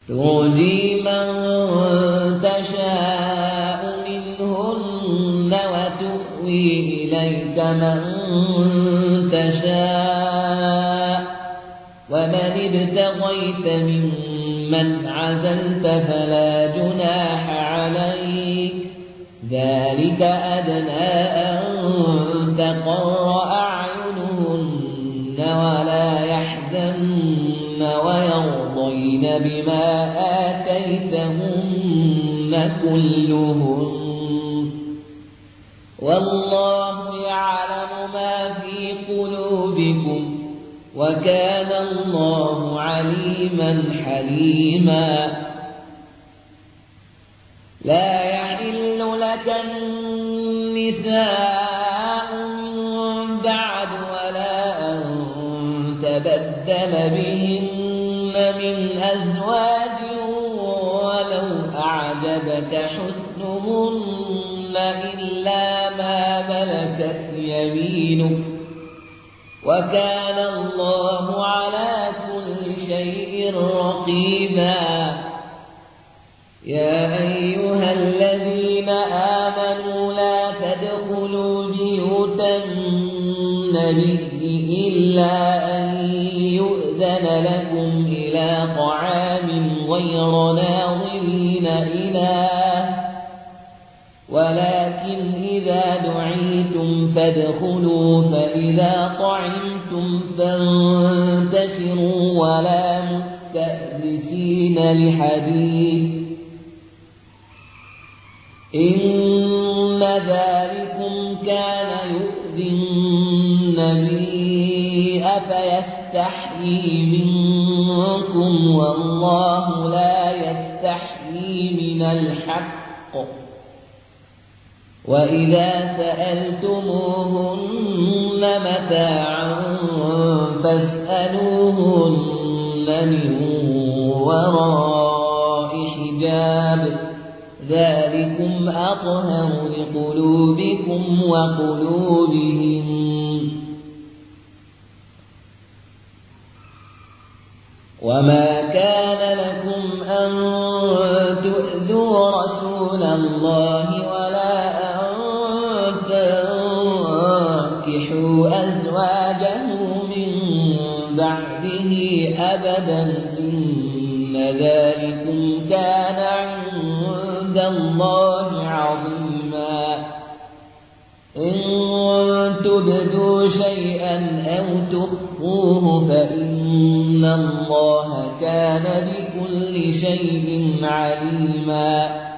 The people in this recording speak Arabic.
ترجي من تشاء منهن وتؤوي إليك من تشاء ومن ابتغيت ممن عزلت فلا جناح عليك ذلك أدنى أن تقر أعينهن ولا يحزن ويرضين بما آتيتهن كلهن والله يعلم ما في قلوبكم وكان الله عليما حليما لا يحل لك النساء بعد ولا أن تبدل بهن من أزواج ولو أعجبك حسنهن إلا ما ملكت يمينك وكان الله على كل شيء رقيبا يا أيها الذين آمنوا لا تدخلوا بيوت النبي إلا أن يؤذن لكم إلى طعام غير ناظرين إناه ولكن إذا دعيتم فادخلوا فإذا طعمتم فانتشروا ولا مستأنسين لحديث إن ذلكم كان يؤذي النبي فيستحيي منكم والله لا يستحيي من الحق وإذا سألتموهن متاعا فاسألوهن من وراء حجاب ذلكم أطهر لقلوبكم وقلوبهم وما كان لكم أن تؤذوا رسول الله ولا أن تنكحوا أزواجه من بعده أبدا إن ذلكم كان عند الله عظيما إن تبدوا شيئا أو تخفوه فإن الله كان بكل شيء عليما